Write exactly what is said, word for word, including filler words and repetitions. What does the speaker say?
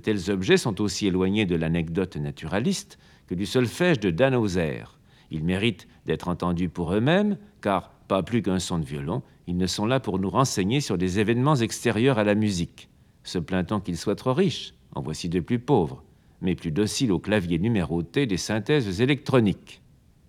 tels objets sont aussi éloignés de l'anecdote naturaliste que du solfège de Dannhauser. Ils méritent d'être entendus pour eux-mêmes, car, pas plus qu'un son de violon, ils ne sont là pour nous renseigner sur des événements extérieurs à la musique. Se plaint-on qu'ils soient trop riches? En voici de plus pauvres, mais plus dociles au clavier numéroté des synthèses électroniques.